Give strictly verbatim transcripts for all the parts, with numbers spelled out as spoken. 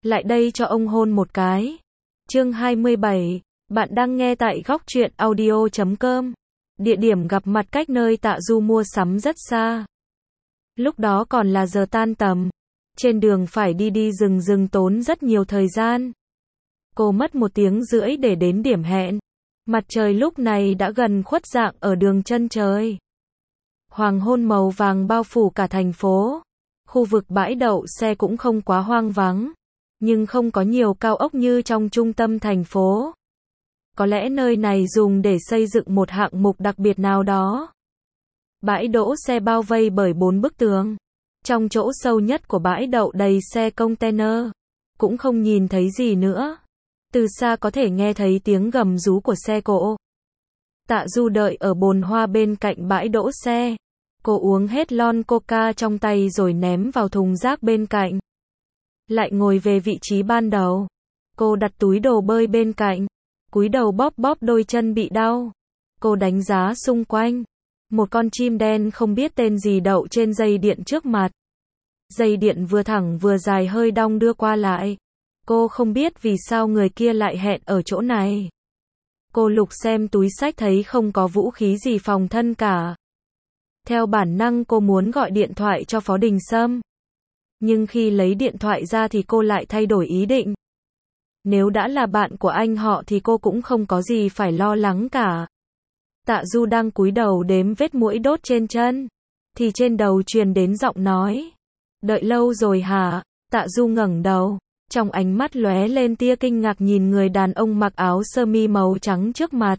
lại đây cho ông hôn một cái. Chương hai mươi bảy, bạn đang nghe tại góc truyện audio chấm com. Địa điểm gặp mặt cách nơi Tạ Du mua sắm rất xa. Lúc đó còn là giờ tan tầm. Trên đường phải đi đi rừng rừng tốn rất nhiều thời gian. Cô mất một tiếng rưỡi để đến điểm hẹn. Mặt trời lúc này đã gần khuất dạng ở đường chân trời. Hoàng hôn màu vàng bao phủ cả thành phố. Khu vực bãi đậu xe cũng không quá hoang vắng, nhưng không có nhiều cao ốc như trong trung tâm thành phố. Có lẽ nơi này dùng để xây dựng một hạng mục đặc biệt nào đó. Bãi đỗ xe bao vây bởi bốn bức tường. Trong chỗ sâu nhất của bãi đậu đầy xe container. Cũng không nhìn thấy gì nữa. Từ xa có thể nghe thấy tiếng gầm rú của xe cộ. Tạ Du đợi ở bồn hoa bên cạnh bãi đỗ xe. Cô uống hết lon coca trong tay rồi ném vào thùng rác bên cạnh. Lại ngồi về vị trí ban đầu. Cô đặt túi đồ bơi bên cạnh. Cúi đầu bóp bóp đôi chân bị đau. Cô đánh giá xung quanh. Một con chim đen không biết tên gì đậu trên dây điện trước mặt. Dây điện vừa thẳng vừa dài hơi đong đưa qua lại. Cô không biết vì sao người kia lại hẹn ở chỗ này. Cô lục xem túi xách thấy không có vũ khí gì phòng thân cả. Theo bản năng cô muốn gọi điện thoại cho Phó Đình Sâm. Nhưng khi lấy điện thoại ra thì cô lại thay đổi ý định. Nếu đã là bạn của anh họ thì cô cũng không có gì phải lo lắng cả. Tạ Du đang cúi đầu đếm vết muỗi đốt trên chân. Thì trên đầu truyền đến giọng nói. Đợi lâu rồi hả? Tạ Du ngẩng đầu. Trong ánh mắt lóe lên tia kinh ngạc nhìn người đàn ông mặc áo sơ mi màu trắng trước mặt.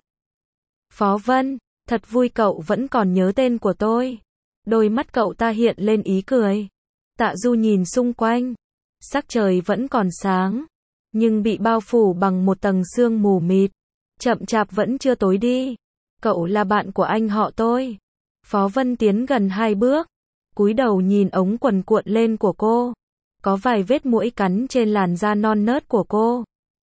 Phó Vân, thật vui cậu vẫn còn nhớ tên của tôi. Đôi mắt cậu ta hiện lên ý cười. Tạ Du nhìn xung quanh. Sắc trời vẫn còn sáng. Nhưng bị bao phủ bằng một tầng sương mù mịt. Chậm chạp vẫn chưa tối đi. Cậu là bạn của anh họ tôi. Phó Vân tiến gần hai bước. Cúi đầu nhìn ống quần cuộn lên của cô. Có vài vết muỗi cắn trên làn da non nớt của cô.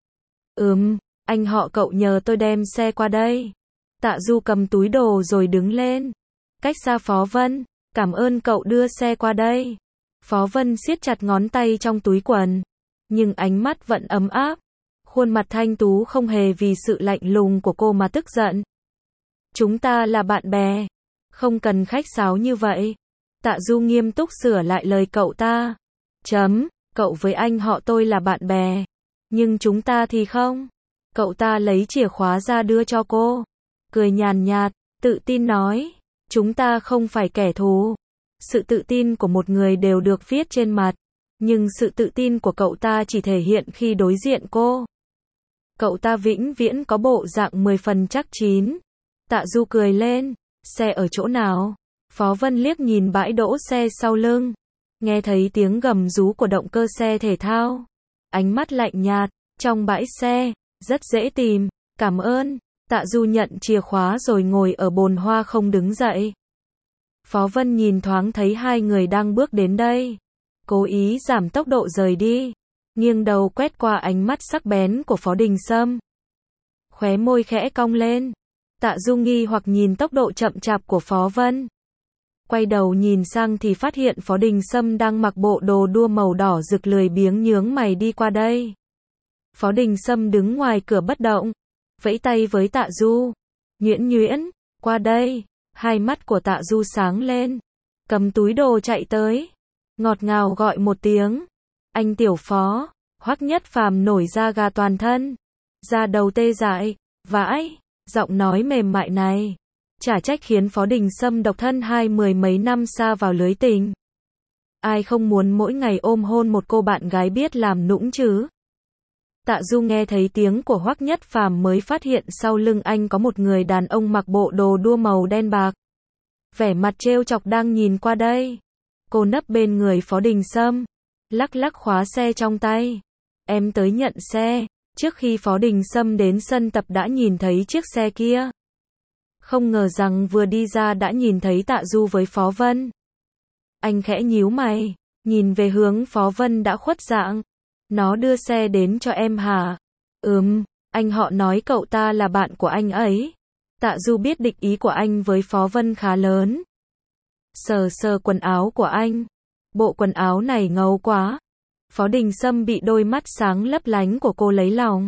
Ừm, anh họ cậu nhờ tôi đem xe qua đây. Tạ Du cầm túi đồ rồi đứng lên. Cách xa Phó Vân, cảm ơn cậu đưa xe qua đây. Phó Vân siết chặt ngón tay trong túi quần. Nhưng ánh mắt vẫn ấm áp. Khuôn mặt thanh tú không hề vì sự lạnh lùng của cô mà tức giận. Chúng ta là bạn bè. Không cần khách sáo như vậy. Tạ Du nghiêm túc sửa lại lời cậu ta. Chấm, cậu với anh họ tôi là bạn bè. Nhưng chúng ta thì không. Cậu ta lấy chìa khóa ra đưa cho cô. Cười nhàn nhạt, tự tin nói. Chúng ta không phải kẻ thù. Sự tự tin của một người đều được viết trên mặt. Nhưng sự tự tin của cậu ta chỉ thể hiện khi đối diện cô. Cậu ta vĩnh viễn có bộ dạng mười phần chắc chín. Tạ Du cười lên. Xe ở chỗ nào? Phó Vân liếc nhìn bãi đỗ xe sau lưng. Nghe thấy tiếng gầm rú của động cơ xe thể thao. Ánh mắt lạnh nhạt. Trong bãi xe. Rất dễ tìm. Cảm ơn. Tạ Du nhận chìa khóa rồi ngồi ở bồn hoa không đứng dậy. Phó Vân nhìn thoáng thấy hai người đang bước đến đây. Cố ý giảm tốc độ rời đi. Nghiêng đầu quét qua ánh mắt sắc bén của Phó Đình Sâm. Khóe môi khẽ cong lên. Tạ Du nghi hoặc nhìn tốc độ chậm chạp của Phó Vân. Quay đầu nhìn sang thì phát hiện Phó Đình Sâm đang mặc bộ đồ đua màu đỏ rực lười biếng nhướng mày đi qua đây. Phó Đình Sâm đứng ngoài cửa bất động. Vẫy tay với Tạ Du. Nhuyễn nhuyễn, qua đây. Hai mắt của Tạ Du sáng lên. Cầm túi đồ chạy tới. Ngọt ngào gọi một tiếng. Anh tiểu Phó. Hoắc Nhất Phàm nổi da gà toàn thân. Da đầu tê dại. Vãi. Giọng nói mềm mại này. Chả trách khiến Phó Đình Sâm độc thân hai mười mấy năm sa vào lưới tình. Ai không muốn mỗi ngày ôm hôn một cô bạn gái biết làm nũng chứ? Tạ Du nghe thấy tiếng của Hoắc Nhất Phàm mới phát hiện sau lưng anh có một người đàn ông mặc bộ đồ đua màu đen bạc. Vẻ mặt trêu chọc đang nhìn qua đây. Cô nấp bên người Phó Đình Sâm. Lắc lắc khóa xe trong tay. Em tới nhận xe. Trước khi Phó Đình Sâm đến sân tập đã nhìn thấy chiếc xe kia. Không ngờ rằng vừa đi ra đã nhìn thấy Tạ Du với Phó Vân. Anh khẽ nhíu mày. Nhìn về hướng Phó Vân đã khuất dạng. Nó đưa xe đến cho em hả? Ừm, anh họ nói cậu ta là bạn của anh ấy. Tạ Du biết địch ý của anh với Phó Vân khá lớn. Sờ sờ quần áo của anh. Bộ quần áo này ngầu quá. Phó Đình Sâm bị đôi mắt sáng lấp lánh của cô lấy lòng.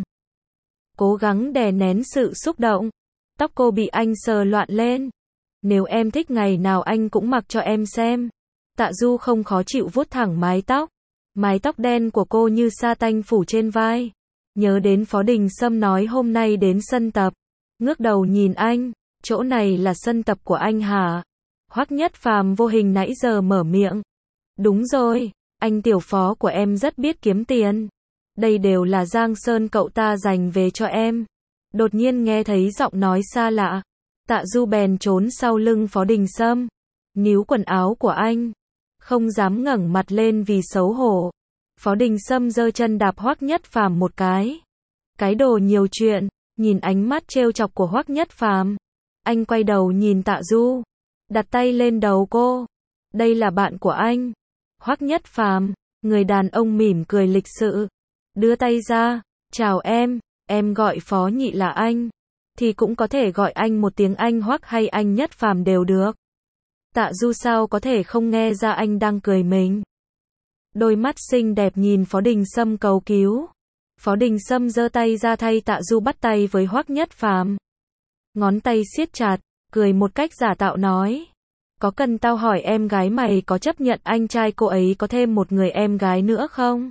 Cố gắng đè nén sự xúc động. Tóc cô bị anh sờ loạn lên. Nếu em thích ngày nào anh cũng mặc cho em xem. Tạ Du không khó chịu vuốt thẳng mái tóc. Mái tóc đen của cô như sa tanh phủ trên vai. Nhớ đến Phó Đình Sâm nói hôm nay đến sân tập. Ngước đầu nhìn anh. Chỗ này là sân tập của anh hả? Hoắc Nhất Phàm vô hình nãy giờ mở miệng. Đúng rồi, anh tiểu phó của em rất biết kiếm tiền. Đây đều là Giang Sơn cậu ta dành về cho em. Đột nhiên nghe thấy giọng nói xa lạ. Tạ Du bèn trốn sau lưng Phó Đình Sâm. Níu quần áo của anh. Không dám ngẩng mặt lên vì xấu hổ. Phó Đình Sâm giơ chân đạp Hoắc Nhất Phàm một cái. Cái đồ nhiều chuyện. Nhìn ánh mắt trêu chọc của Hoắc Nhất Phàm. Anh quay đầu nhìn Tạ Du. Đặt tay lên đầu cô. Đây là bạn của anh. Hoắc Nhất Phàm, người đàn ông mỉm cười lịch sự. Đưa tay ra. Chào em, em gọi Phó Nhị là anh. Thì cũng có thể gọi anh một tiếng anh Hoắc hay anh Nhất Phàm đều được. Tạ Du sao có thể không nghe ra anh đang cười mình. Đôi mắt xinh đẹp nhìn Phó Đình Sâm cầu cứu. Phó Đình Sâm giơ tay ra thay Tạ Du bắt tay với Hoắc Nhất Phàm. Ngón tay siết chặt, cười một cách giả tạo nói. Có cần tao hỏi em gái mày có chấp nhận anh trai cô ấy có thêm một người em gái nữa không?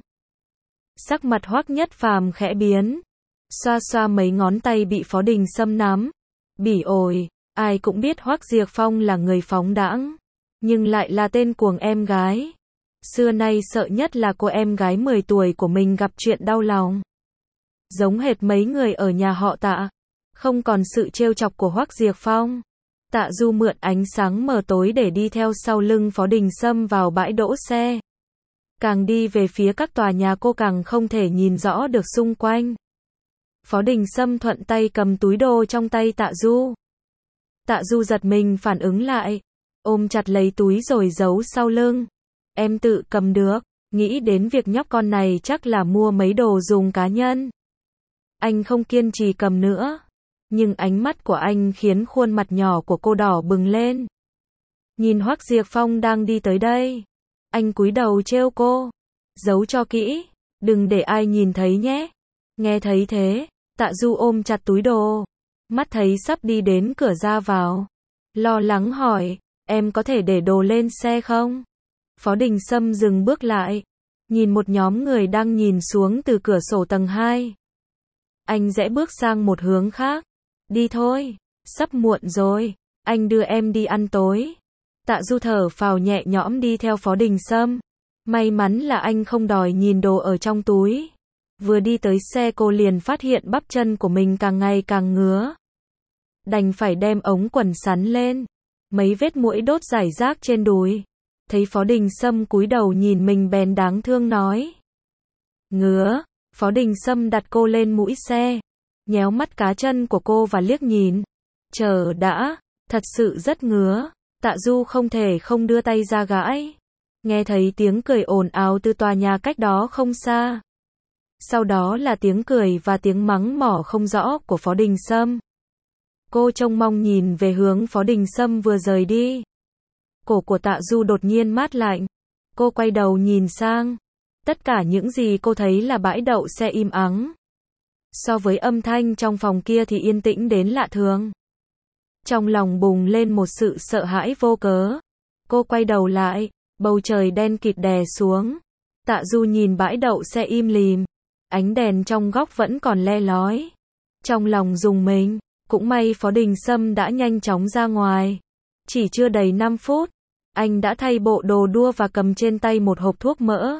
Sắc mặt Hoắc Nhất Phàm khẽ biến. Xoa xoa mấy ngón tay bị Phó Đình Sâm nắm. Bỉ ổi, ai cũng biết Hoắc Diệc Phong là người phóng đãng. Nhưng lại là tên cuồng em gái. Xưa nay sợ nhất là cô em gái mười tuổi của mình gặp chuyện đau lòng. Giống hệt mấy người ở nhà họ Tạ. Không còn sự trêu chọc của Hoắc Diệc Phong. Tạ Du mượn ánh sáng mờ tối để đi theo sau lưng Phó Đình Sâm vào bãi đỗ xe. Càng đi về phía các tòa nhà cô càng không thể nhìn rõ được xung quanh. Phó Đình Sâm thuận tay cầm túi đồ trong tay Tạ Du. Tạ Du giật mình phản ứng lại. Ôm chặt lấy túi rồi giấu sau lưng. Em tự cầm được. Nghĩ đến việc nhóc con này chắc là mua mấy đồ dùng cá nhân. Anh không kiên trì cầm nữa. Nhưng ánh mắt của anh khiến khuôn mặt nhỏ của cô đỏ bừng lên. Nhìn Hoắc Diệc Phong đang đi tới đây. Anh cúi đầu trêu cô. Giấu cho kỹ. Đừng để ai nhìn thấy nhé. Nghe thấy thế. Tạ Du ôm chặt túi đồ. Mắt thấy sắp đi đến cửa ra vào. Lo lắng hỏi. Em có thể để đồ lên xe không? Phó Đình Sâm dừng bước lại. Nhìn một nhóm người đang nhìn xuống từ cửa sổ tầng hai. Anh rẽ bước sang một hướng khác. Đi thôi, sắp muộn rồi, anh đưa em đi ăn tối. Tạ Du thở phào nhẹ nhõm đi theo Phó Đình Sâm. May mắn là anh không đòi nhìn đồ ở trong túi. Vừa đi tới xe cô liền phát hiện bắp chân của mình càng ngày càng ngứa. Đành phải đem ống quần sắn lên. Mấy vết muỗi đốt rải rác trên đùi. Thấy Phó Đình Sâm cúi đầu nhìn mình bèn đáng thương nói. Ngứa. Phó Đình Sâm đặt cô lên mũi xe. Nhéo mắt cá chân của cô và liếc nhìn. Chờ đã, thật sự rất ngứa. Tạ Du không thể không đưa tay ra gãi. Nghe thấy tiếng cười ồn ào từ tòa nhà cách đó không xa. Sau đó là tiếng cười và tiếng mắng mỏ không rõ của Phó Đình Sâm. Cô trông mong nhìn về hướng Phó Đình Sâm vừa rời đi. Cổ của Tạ Du đột nhiên mát lạnh. Cô quay đầu nhìn sang. Tất cả những gì cô thấy là bãi đậu xe im ắng. So với âm thanh trong phòng kia thì yên tĩnh đến lạ thường. Trong lòng bùng lên một sự sợ hãi vô cớ. Cô quay đầu lại, bầu trời đen kịt đè xuống. Tạ Du nhìn bãi đậu xe im lìm. Ánh đèn trong góc vẫn còn le lói. Trong lòng rùng mình, cũng may Phó Đình Sâm đã nhanh chóng ra ngoài. Chỉ chưa đầy năm phút, anh đã thay bộ đồ đua và cầm trên tay một hộp thuốc mỡ.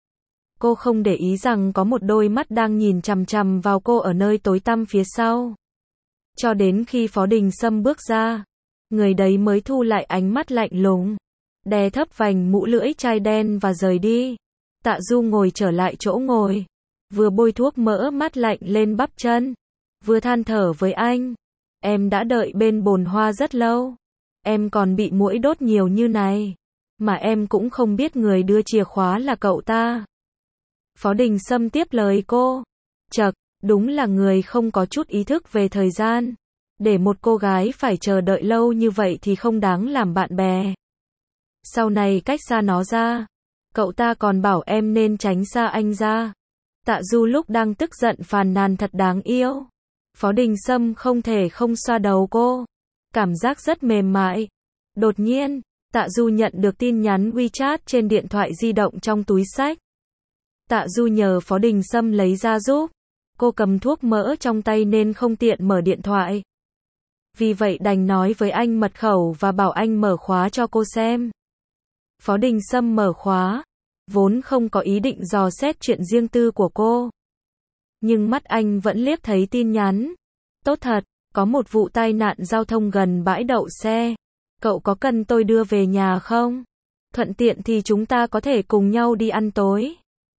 Cô không để ý rằng có một đôi mắt đang nhìn chằm chằm vào cô ở nơi tối tăm phía sau. Cho đến khi Phó Đình Sâm bước ra, người đấy mới thu lại ánh mắt lạnh lùng, đè thấp vành mũ lưỡi chai đen và rời đi. Tạ Du ngồi trở lại chỗ ngồi, vừa bôi thuốc mỡ mát lạnh lên bắp chân, vừa than thở với anh. Em đã đợi bên bồn hoa rất lâu. Em còn bị muỗi đốt nhiều như này. Mà em cũng không biết người đưa chìa khóa là cậu ta. Phó Đình Sâm tiếp lời cô. Chậc, đúng là người không có chút ý thức về thời gian. Để một cô gái phải chờ đợi lâu như vậy thì không đáng làm bạn bè. Sau này cách xa nó ra. Cậu ta còn bảo em nên tránh xa anh ra. Tạ Du lúc đang tức giận phàn nàn thật đáng yêu. Phó Đình Sâm không thể không xoa đầu cô. Cảm giác rất mềm mại. Đột nhiên, Tạ Du nhận được tin nhắn WeChat trên điện thoại di động trong túi xách. Tạ Du nhờ Phó Đình Sâm lấy ra giúp. Cô cầm thuốc mỡ trong tay nên không tiện mở điện thoại. Vì vậy đành nói với anh mật khẩu và bảo anh mở khóa cho cô xem. Phó Đình Sâm mở khóa, vốn không có ý định dò xét chuyện riêng tư của cô. Nhưng mắt anh vẫn liếc thấy tin nhắn. Tốt thật, có một vụ tai nạn giao thông gần bãi đậu xe. Cậu có cần tôi đưa về nhà không? Thuận tiện thì chúng ta có thể cùng nhau đi ăn tối.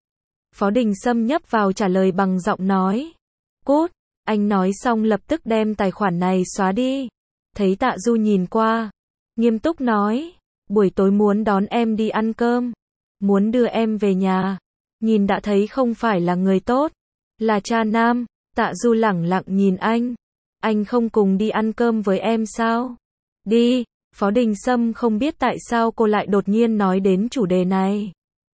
Phó Đình Sâm nhấp vào trả lời bằng giọng nói. Cút, anh nói xong lập tức đem tài khoản này xóa đi. Thấy Tạ Du nhìn qua, nghiêm túc nói, buổi tối muốn đón em đi ăn cơm, muốn đưa em về nhà. Nhìn đã thấy không phải là người tốt, là cha nam. Tạ Du lẳng lặng nhìn anh. Anh không cùng đi ăn cơm với em sao? Đi. Phó Đình Sâm không biết tại sao cô lại đột nhiên nói đến chủ đề này.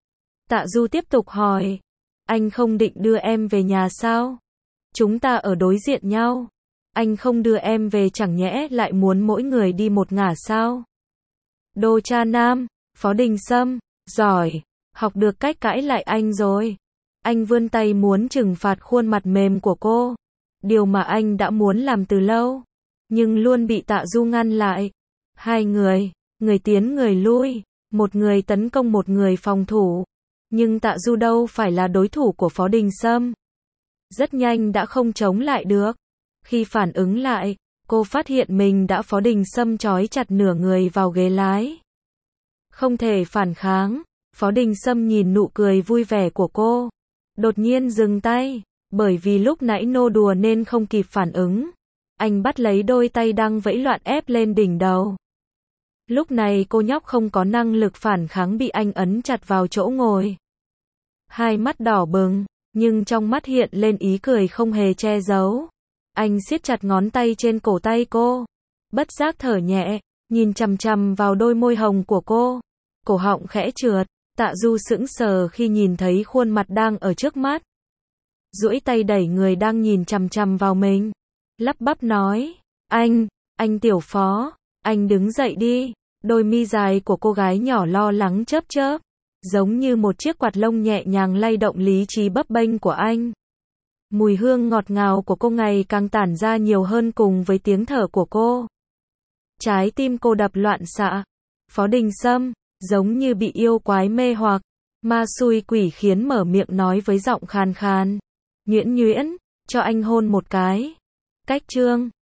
Tạ Du tiếp tục hỏi, anh không định đưa em về nhà sao? Chúng ta ở đối diện nhau. Anh không đưa em về chẳng nhẽ lại muốn mỗi người đi một ngả sao? Đồ cha nam. Phó Đình Sâm, giỏi, học được cách cãi lại anh rồi. Anh vươn tay muốn trừng phạt khuôn mặt mềm của cô. Điều mà anh đã muốn làm từ lâu, nhưng luôn bị Tạ Du ngăn lại. Hai người, người tiến người lui, một người tấn công một người phòng thủ. Nhưng Tạ Du đâu phải là đối thủ của Phó Đình Sâm. Rất nhanh đã không chống lại được. Khi phản ứng lại, cô phát hiện mình đã Phó Đình Sâm trói chặt nửa người vào ghế lái. Không thể phản kháng. Phó Đình Sâm nhìn nụ cười vui vẻ của cô. Đột nhiên dừng tay. Bởi vì lúc nãy nô đùa nên không kịp phản ứng. Anh bắt lấy đôi tay đang vẫy loạn ép lên đỉnh đầu. Lúc này cô nhóc không có năng lực phản kháng bị anh ấn chặt vào chỗ ngồi. Hai mắt đỏ bừng, nhưng trong mắt hiện lên ý cười không hề che giấu. Anh siết chặt ngón tay trên cổ tay cô. Bất giác thở nhẹ, nhìn chằm chằm vào đôi môi hồng của cô. Cổ họng khẽ trượt, Tạ Du sững sờ khi nhìn thấy khuôn mặt đang ở trước mắt. Duỗi tay đẩy người đang nhìn chằm chằm vào mình. Lắp bắp nói, anh, anh Tiểu Phó, anh đứng dậy đi. Đôi mi dài của cô gái nhỏ lo lắng chớp chớp, giống như một chiếc quạt lông nhẹ nhàng lay động lý trí bấp bênh của anh. Mùi hương ngọt ngào của cô ngày càng tản ra nhiều hơn cùng với tiếng thở của cô. Trái tim cô đập loạn xạ. Phó Đình Sâm, giống như bị yêu quái mê hoặc, ma xui quỷ khiến mở miệng nói với giọng khàn khàn. Nhuyễn nhuyễn, cho anh hôn một cái. Cách chương